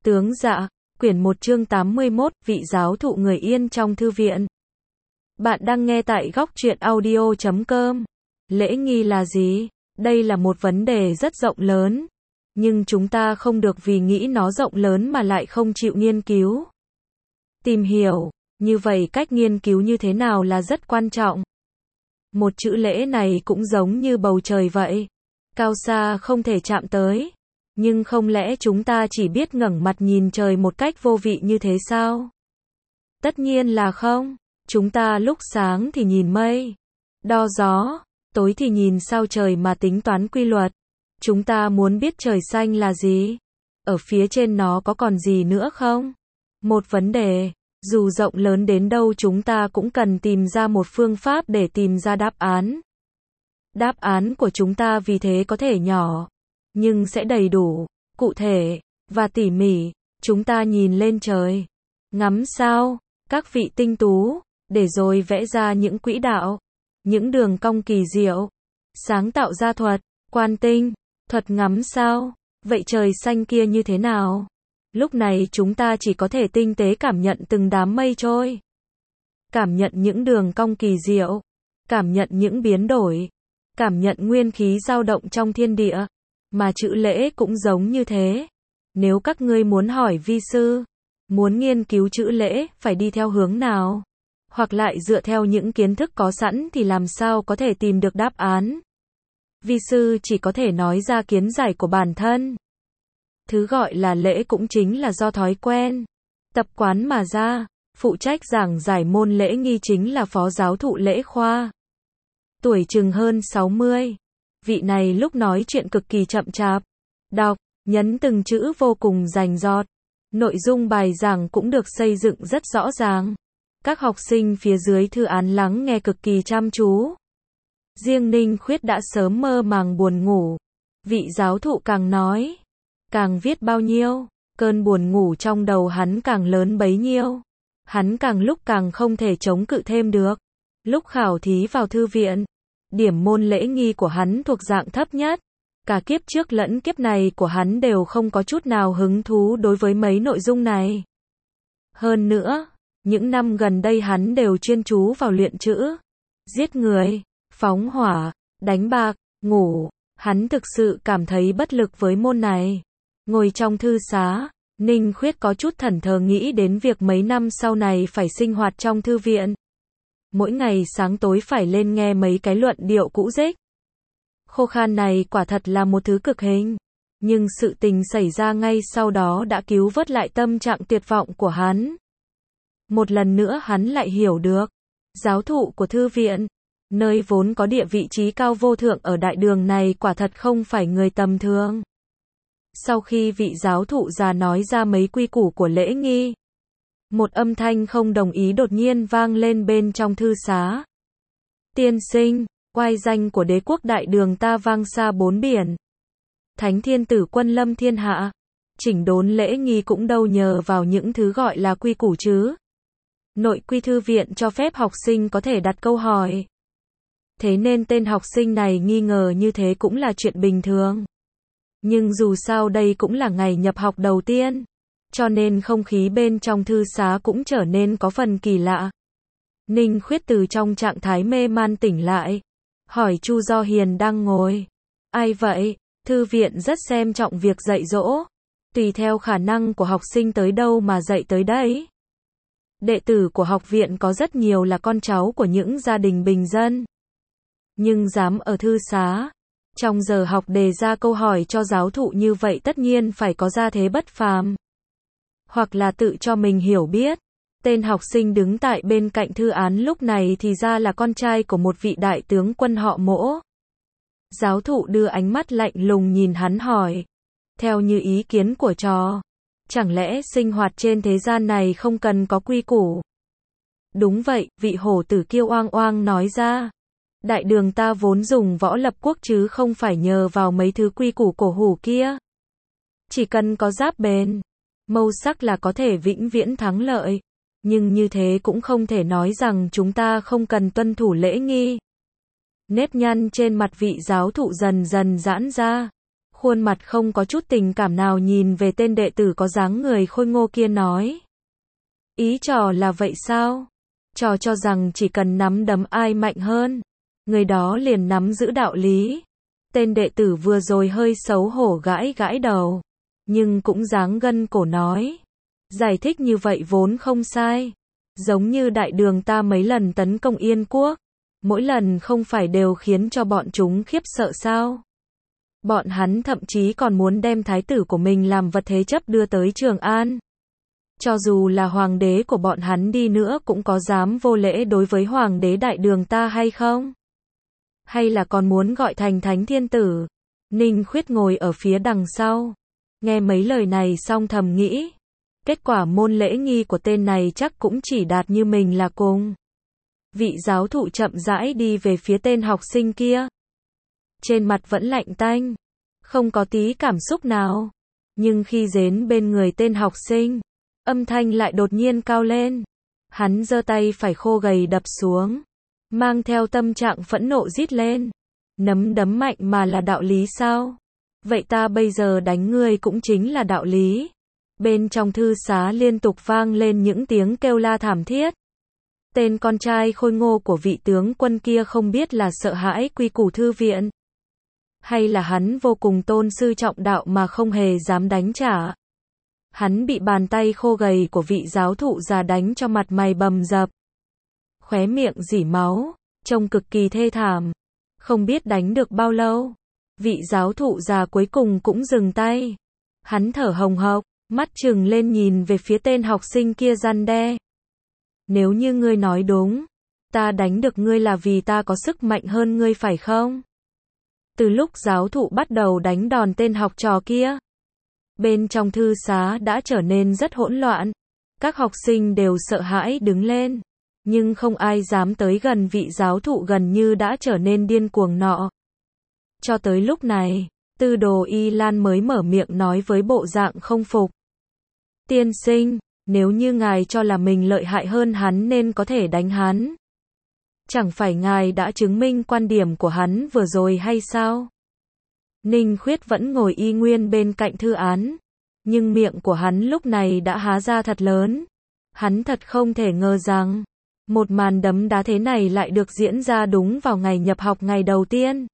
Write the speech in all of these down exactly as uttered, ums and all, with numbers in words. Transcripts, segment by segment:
Tướng dạ, quyển một chương tám mươi mốt, vị giáo thụ người Yên trong thư viện. Bạn đang nghe tại góc truyện audio chấm com. Lễ nghi là gì? Đây là một vấn đề rất rộng lớn. Nhưng chúng ta không được vì nghĩ nó rộng lớn mà lại không chịu nghiên cứu. Tìm hiểu, như vậy cách nghiên cứu như thế nào là rất quan trọng. Một chữ lễ này cũng giống như bầu trời vậy. Cao xa không thể chạm tới. Nhưng không lẽ chúng ta chỉ biết ngẩng mặt nhìn trời một cách vô vị như thế sao? Tất nhiên là không. Chúng ta lúc sáng thì nhìn mây, đo gió, tối thì nhìn sao trời mà tính toán quy luật. Chúng ta muốn biết trời xanh là gì? Ở phía trên nó có còn gì nữa không? Một vấn đề, dù rộng lớn đến đâu chúng ta cũng cần tìm ra một phương pháp để tìm ra đáp án. Đáp án của chúng ta vì thế có thể nhỏ, nhưng sẽ đầy đủ, cụ thể, và tỉ mỉ. Chúng ta nhìn lên trời, ngắm sao, các vị tinh tú, để rồi vẽ ra những quỹ đạo, những đường cong kỳ diệu, sáng tạo ra thuật, quan tinh, thuật ngắm sao. Vậy trời xanh kia như thế nào? Lúc này chúng ta chỉ có thể tinh tế cảm nhận từng đám mây trôi. Cảm nhận những đường cong kỳ diệu, cảm nhận những biến đổi, cảm nhận nguyên khí dao động trong thiên địa. Mà chữ lễ cũng giống như thế. Nếu các ngươi muốn hỏi vi sư, muốn nghiên cứu chữ lễ, phải đi theo hướng nào? Hoặc lại dựa theo những kiến thức có sẵn thì làm sao có thể tìm được đáp án? Vi sư chỉ có thể nói ra kiến giải của bản thân. Thứ gọi là lễ cũng chính là do thói quen, tập quán mà ra. Phụ trách giảng giải môn lễ nghi chính là phó giáo thụ lễ khoa. Tuổi chừng hơn sáu mươi. Vị này lúc nói chuyện cực kỳ chậm chạp. Đọc, nhấn từng chữ vô cùng rành rọt. Nội dung bài giảng cũng được xây dựng rất rõ ràng. Các học sinh phía dưới thư án lắng nghe cực kỳ chăm chú. Riêng Ninh Khuyết đã sớm mơ màng buồn ngủ. Vị giáo thụ càng nói, càng viết bao nhiêu, cơn buồn ngủ trong đầu hắn càng lớn bấy nhiêu. Hắn càng lúc càng không thể chống cự thêm được. Lúc khảo thí vào thư viện, điểm môn lễ nghi của hắn thuộc dạng thấp nhất. Cả kiếp trước lẫn kiếp này của hắn đều không có chút nào hứng thú đối với mấy nội dung này. Hơn nữa, những năm gần đây hắn đều chuyên chú vào luyện chữ, giết người, phóng hỏa, đánh bạc, ngủ. Hắn thực sự cảm thấy bất lực với môn này. Ngồi trong thư xá, Ninh Khuyết có chút thẫn thờ nghĩ đến việc mấy năm sau này phải sinh hoạt trong thư viện. Mỗi ngày sáng tối phải lên nghe mấy cái luận điệu cũ rích. Khô khan này quả thật là một thứ cực hình. Nhưng sự tình xảy ra ngay sau đó đã cứu vớt lại tâm trạng tuyệt vọng của hắn. Một lần nữa hắn lại hiểu được, giáo thụ của thư viện, nơi vốn có địa vị trí cao vô thượng ở đại đường này quả thật không phải người tầm thường. Sau khi vị giáo thụ già nói ra mấy quy củ của lễ nghi, một âm thanh không đồng ý đột nhiên vang lên bên trong thư xá. Tiên sinh, oai danh của đế quốc đại đường ta vang xa bốn biển. Thánh thiên tử quân lâm thiên hạ. Chỉnh đốn lễ nghi cũng đâu nhờ vào những thứ gọi là quy củ chứ. Nội quy thư viện cho phép học sinh có thể đặt câu hỏi. Thế nên tên học sinh này nghi ngờ như thế cũng là chuyện bình thường. Nhưng dù sao đây cũng là ngày nhập học đầu tiên. Cho nên không khí bên trong thư xá cũng trở nên có phần kỳ lạ. Ninh Khuyết từ trong trạng thái mê man tỉnh lại. Hỏi Chu Do Hiền đang ngồi. Ai vậy? Thư viện rất xem trọng việc dạy dỗ. Tùy theo khả năng của học sinh tới đâu mà dạy tới đấy. Đệ tử của học viện có rất nhiều là con cháu của những gia đình bình dân. Nhưng dám ở thư xá, trong giờ học đề ra câu hỏi cho giáo thụ như vậy tất nhiên phải có gia thế bất phàm. Hoặc là tự cho mình hiểu biết. Tên học sinh đứng tại bên cạnh thư án lúc này thì ra là con trai của một vị đại tướng quân họ Mỗ. Giáo thụ đưa ánh mắt lạnh lùng nhìn hắn hỏi. Theo như ý kiến của trò, chẳng lẽ sinh hoạt trên thế gian này không cần có quy củ? Đúng vậy, vị hổ tử kiêu oang oang nói ra. Đại đường ta vốn dùng võ lập quốc chứ không phải nhờ vào mấy thứ quy củ cổ hủ kia. Chỉ cần có giáp bền, mâu sắc là có thể vĩnh viễn thắng lợi. Nhưng như thế cũng không thể nói rằng chúng ta không cần tuân thủ lễ nghi. Nếp nhăn trên mặt vị giáo thụ dần dần giãn ra. khuôn mặt không có chút tình cảm nào nhìn về tên đệ tử có dáng người khôi ngô kia nói. Ý trò là vậy sao? Trò cho rằng chỉ cần nắm đấm ai mạnh hơn, người đó liền nắm giữ đạo lý. Tên đệ tử vừa rồi hơi xấu hổ gãi gãi đầu, nhưng cũng dáng gân cổ nói. Giải thích như vậy vốn không sai. Giống như đại đường ta mấy lần tấn công Yên quốc, mỗi lần không phải đều khiến cho bọn chúng khiếp sợ sao? Bọn hắn thậm chí còn muốn đem thái tử của mình làm vật thế chấp đưa tới Trường An. Cho dù là hoàng đế của bọn hắn đi nữa cũng có dám vô lễ đối với hoàng đế đại đường ta hay không? Hay là còn muốn gọi thành thánh thiên tử? Ninh Khuyết ngồi ở phía đằng sau, nghe mấy lời này xong thầm nghĩ. Kết quả môn lễ nghi của tên này chắc cũng chỉ đạt như mình là cùng. Vị giáo thụ chậm rãi đi về phía tên học sinh kia. Trên mặt vẫn lạnh tanh, không có tí cảm xúc nào. Nhưng khi đến bên người tên học sinh, âm thanh lại đột nhiên cao lên. Hắn giơ tay phải khô gầy đập xuống, mang theo tâm trạng phẫn nộ rít lên. Nắm đấm mạnh mà là đạo lý sao? Vậy ta bây giờ đánh ngươi cũng chính là đạo lý. Bên trong thư xá liên tục vang lên những tiếng kêu la thảm thiết. Tên con trai khôi ngô của vị tướng quân kia không biết là sợ hãi quy củ thư viện, hay là hắn vô cùng tôn sư trọng đạo mà không hề dám đánh trả. Hắn bị bàn tay khô gầy của vị giáo thụ già đánh cho mặt mày bầm dập, khóe miệng rỉ máu, trông cực kỳ thê thảm. Không biết đánh được bao lâu, vị giáo thụ già cuối cùng cũng dừng tay. Hắn thở hồng hộc, mắt trừng lên nhìn về phía tên học sinh kia răn đe. Nếu như ngươi nói đúng, ta đánh được ngươi là vì ta có sức mạnh hơn ngươi phải không? Từ lúc giáo thụ bắt đầu đánh đòn tên học trò kia, bên trong thư xá đã trở nên rất hỗn loạn. Các học sinh đều sợ hãi đứng lên, nhưng không ai dám tới gần vị giáo thụ gần như đã trở nên điên cuồng nọ. Cho tới lúc này, Tư Đồ Y Lan mới mở miệng nói với bộ dạng không phục. Tiên sinh, nếu như ngài cho là mình lợi hại hơn hắn nên có thể đánh hắn, chẳng phải ngài đã chứng minh quan điểm của hắn vừa rồi hay sao? Ninh Khuyết vẫn ngồi y nguyên bên cạnh thư án, nhưng miệng của hắn lúc này đã há ra thật lớn. Hắn thật không thể ngờ rằng, một màn đấm đá thế này lại được diễn ra đúng vào ngày nhập học ngày đầu tiên.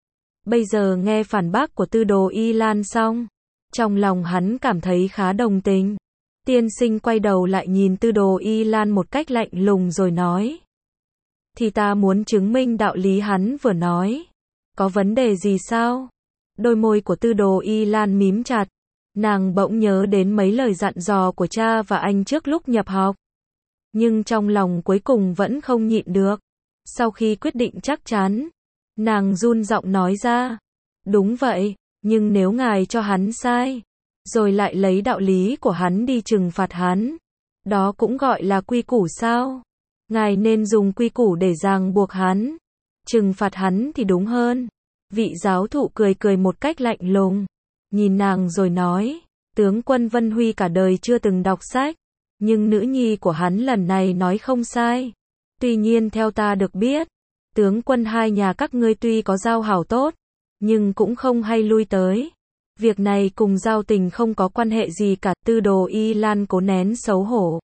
Bây giờ nghe phản bác của Tư Đồ Y Lan xong, trong lòng hắn cảm thấy khá đồng tình. Tiên sinh quay đầu lại nhìn Tư Đồ Y Lan một cách lạnh lùng rồi nói. Thì ta muốn chứng minh đạo lý hắn vừa nói. Có vấn đề gì sao? Đôi môi của Tư Đồ Y Lan mím chặt. Nàng bỗng nhớ đến mấy lời dặn dò của cha và anh trước lúc nhập học. Nhưng trong lòng cuối cùng vẫn không nhịn được. Sau khi quyết định chắc chắn, nàng run giọng nói ra. Đúng vậy, nhưng nếu ngài cho hắn sai, rồi lại lấy đạo lý của hắn đi trừng phạt hắn, đó cũng gọi là quy củ sao? Ngài nên dùng quy củ để ràng buộc hắn, trừng phạt hắn thì đúng hơn. Vị giáo thụ cười cười một cách lạnh lùng, nhìn nàng rồi nói, tướng quân Vân Huy cả đời chưa từng đọc sách, nhưng nữ nhi của hắn lần này nói không sai. Tuy nhiên theo ta được biết, tướng quân hai nhà các ngươi tuy có giao hảo tốt, nhưng cũng không hay lui tới. Việc này cùng giao tình không có quan hệ gì cả. Tư Đồ Y Lan cố nén xấu hổ,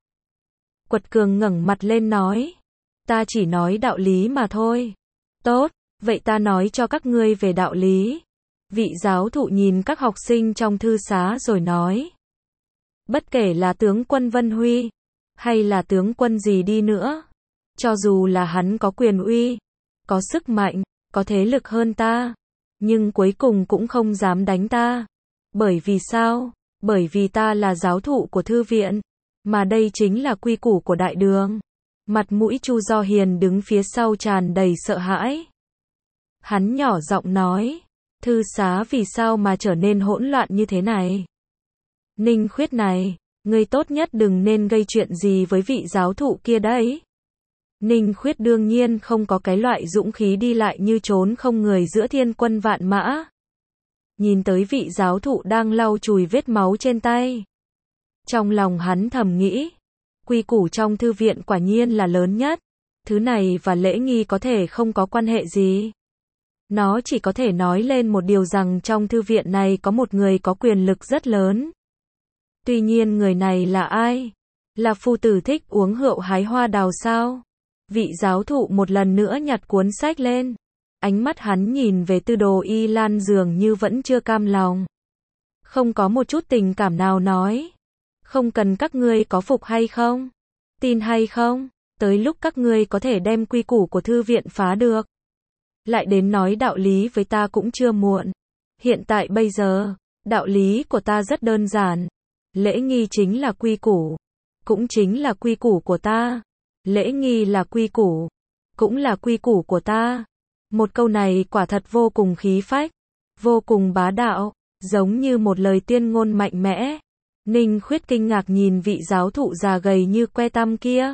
quật cường ngẩng mặt lên nói, ta chỉ nói đạo lý mà thôi. Tốt, vậy ta nói cho các ngươi về đạo lý. Vị giáo thụ nhìn các học sinh trong thư xá rồi nói, bất kể là tướng quân Vân Huy, hay là tướng quân gì đi nữa, cho dù là hắn có quyền uy, có sức mạnh, có thế lực hơn ta, nhưng cuối cùng cũng không dám đánh ta. Bởi vì sao? Bởi vì ta là giáo thụ của thư viện, mà đây chính là quy củ của đại đường. Mặt mũi Chu Do Hiền đứng phía sau tràn đầy sợ hãi. Hắn nhỏ giọng nói, thư xá vì sao mà trở nên hỗn loạn như thế này? Ninh Khuyết này, ngươi tốt nhất đừng nên gây chuyện gì với vị giáo thụ kia đấy. Ninh Khuyết đương nhiên không có cái loại dũng khí đi lại như trốn không người giữa thiên quân vạn mã. Nhìn tới vị giáo thụ đang lau chùi vết máu trên tay, trong lòng hắn thầm nghĩ, quy củ trong thư viện quả nhiên là lớn nhất, thứ này và lễ nghi có thể không có quan hệ gì. Nó chỉ có thể nói lên một điều rằng trong thư viện này có một người có quyền lực rất lớn. Tuy nhiên người này là ai? Là phu tử thích uống rượu hái hoa đào sao? Vị giáo thụ một lần nữa nhặt cuốn sách lên. Ánh mắt hắn nhìn về Tư Đồ Y Lan dường như vẫn chưa cam lòng. Không có một chút tình cảm nào nói. Không cần các ngươi có phục hay không? Tin hay không? Tới lúc các ngươi có thể đem quy củ của thư viện phá được. Lại đến nói đạo lý với ta cũng chưa muộn. Hiện tại bây giờ, đạo lý của ta rất đơn giản. Lễ nghi chính là quy củ. Cũng chính là quy củ của ta. Lễ nghi là quy củ. Cũng là quy củ của ta. Một câu này quả thật vô cùng khí phách. Vô cùng bá đạo. Giống như một lời tuyên ngôn mạnh mẽ. Ninh Khuyết kinh ngạc nhìn vị giáo thụ già gầy như que tăm kia.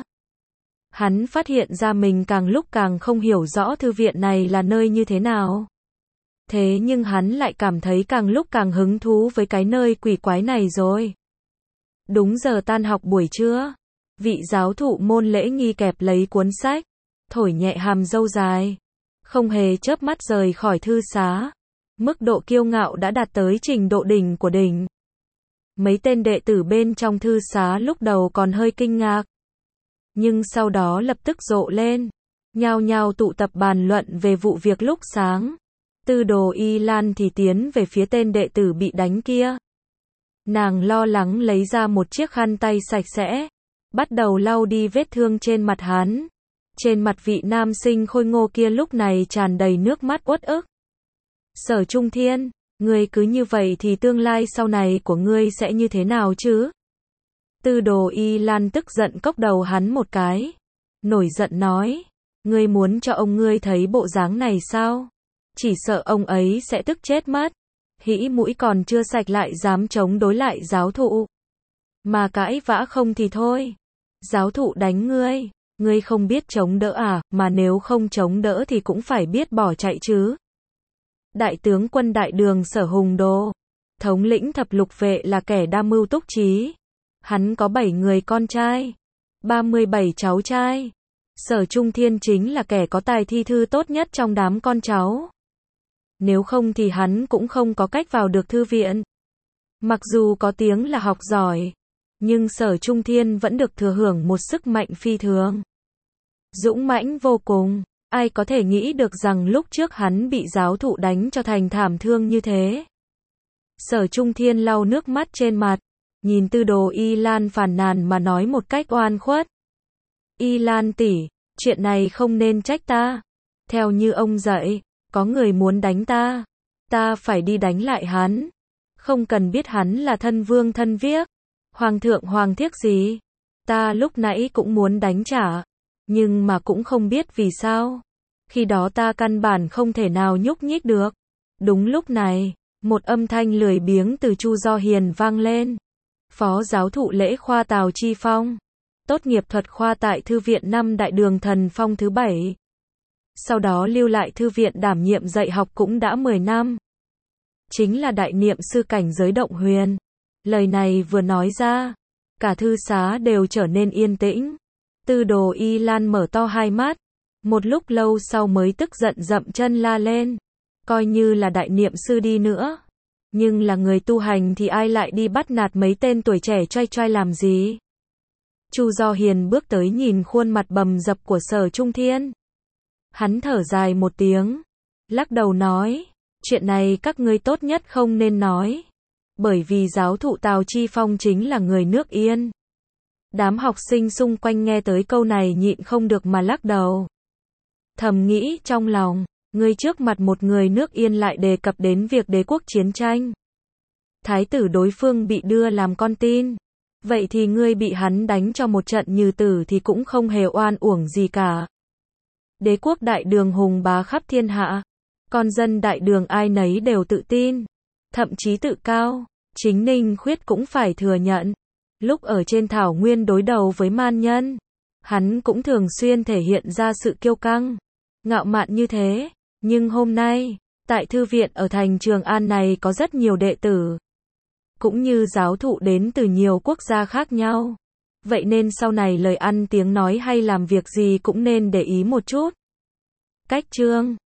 Hắn phát hiện ra mình càng lúc càng không hiểu rõ thư viện này là nơi như thế nào. Thế nhưng hắn lại cảm thấy càng lúc càng hứng thú với cái nơi quỷ quái này rồi. Đúng giờ tan học buổi trưa, vị giáo thụ môn lễ nghi kẹp lấy cuốn sách, thổi nhẹ hàm râu dài, không hề chớp mắt rời khỏi thư xá. Mức độ kiêu ngạo đã đạt tới trình độ đỉnh của đỉnh. Mấy tên đệ tử bên trong thư xá lúc đầu còn hơi kinh ngạc. Nhưng sau đó lập tức rộ lên. Nhao nhao tụ tập bàn luận về vụ việc lúc sáng. Tư Đồ Y Lan thì tiến về phía tên đệ tử bị đánh kia. Nàng lo lắng lấy ra một chiếc khăn tay sạch sẽ. Bắt đầu lau đi vết thương trên mặt hắn. Trên mặt vị nam sinh khôi ngô kia lúc này tràn đầy nước mắt uất ức. Sở Trung Thiên, ngươi cứ như vậy thì tương lai sau này của ngươi sẽ như thế nào chứ? Tư Đồ Y Lan tức giận cốc đầu hắn một cái. Nổi giận nói, ngươi muốn cho ông ngươi thấy bộ dáng này sao? Chỉ sợ ông ấy sẽ tức chết mất. Hĩ mũi còn chưa sạch lại dám chống đối lại giáo thụ. Mà cãi vã không thì thôi. Giáo thụ đánh ngươi, ngươi không biết chống đỡ à, mà nếu không chống đỡ thì cũng phải biết bỏ chạy chứ. Đại tướng quân Đại Đường Sở Hùng Đồ, thống lĩnh thập lục vệ là kẻ đa mưu túc trí. Hắn có bảy người con trai, ba mươi bảy cháu trai. Sở Trung Thiên chính là kẻ có tài thi thư tốt nhất trong đám con cháu. Nếu không thì hắn cũng không có cách vào được thư viện. Mặc dù có tiếng là học giỏi, nhưng Sở Trung Thiên vẫn được thừa hưởng một sức mạnh phi thường. Dũng mãnh vô cùng. Ai có thể nghĩ được rằng lúc trước hắn bị giáo thụ đánh cho thành thảm thương như thế. Sở Trung Thiên lau nước mắt trên mặt, nhìn Tư Đồ Y Lan phàn nàn mà nói một cách oan khuất. Y Lan tỷ, chuyện này không nên trách ta. Theo như ông dạy, có người muốn đánh ta, ta phải đi đánh lại hắn. Không cần biết hắn là thân vương thân viếc, hoàng thượng hoàng thiếc gì. Ta lúc nãy cũng muốn đánh trả, nhưng mà cũng không biết vì sao. Khi đó ta căn bản không thể nào nhúc nhích được. Đúng lúc này, một âm thanh lười biếng từ Chu Do Hiền vang lên. Phó giáo thụ lễ khoa Tào Chi Phong, tốt nghiệp thuật khoa tại Thư viện năm Đại Đường Thần Phong thứ bảy. Sau đó lưu lại thư viện đảm nhiệm dạy học cũng đã mười năm. Chính là đại niệm sư cảnh giới động huyền. Lời này vừa nói ra, cả thư xá đều trở nên yên tĩnh. Tư Đồ Y Lan mở to hai mắt, một lúc lâu sau mới tức giận dậm chân la lên. Coi như là đại niệm sư đi nữa, nhưng là người tu hành thì ai lại đi bắt nạt mấy tên tuổi trẻ trai trai làm gì? Chu Do Hiền bước tới nhìn khuôn mặt bầm dập của Sở Trung Thiên. Hắn thở dài một tiếng, lắc đầu nói, chuyện này các ngươi tốt nhất không nên nói. Bởi vì giáo thụ Tào Chi Phong chính là người nước Yên. Đám học sinh xung quanh nghe tới câu này nhịn không được mà lắc đầu. Thầm nghĩ trong lòng, ngươi trước mặt một người nước Yên lại đề cập đến việc đế quốc chiến tranh. Thái tử đối phương bị đưa làm con tin. Vậy thì ngươi bị hắn đánh cho một trận như tử thì cũng không hề oan uổng gì cả. Đế quốc Đại Đường hùng bá khắp thiên hạ. Con dân Đại Đường ai nấy đều tự tin, thậm chí tự cao. Chính Ninh Khuyết cũng phải thừa nhận. Lúc ở trên thảo nguyên đối đầu với man nhân, hắn cũng thường xuyên thể hiện ra sự kiêu căng, ngạo mạn như thế. Nhưng hôm nay, tại thư viện ở thành Trường An này có rất nhiều đệ tử, cũng như giáo thụ đến từ nhiều quốc gia khác nhau. Vậy nên sau này lời ăn tiếng nói hay làm việc gì cũng nên để ý một chút. Cách chương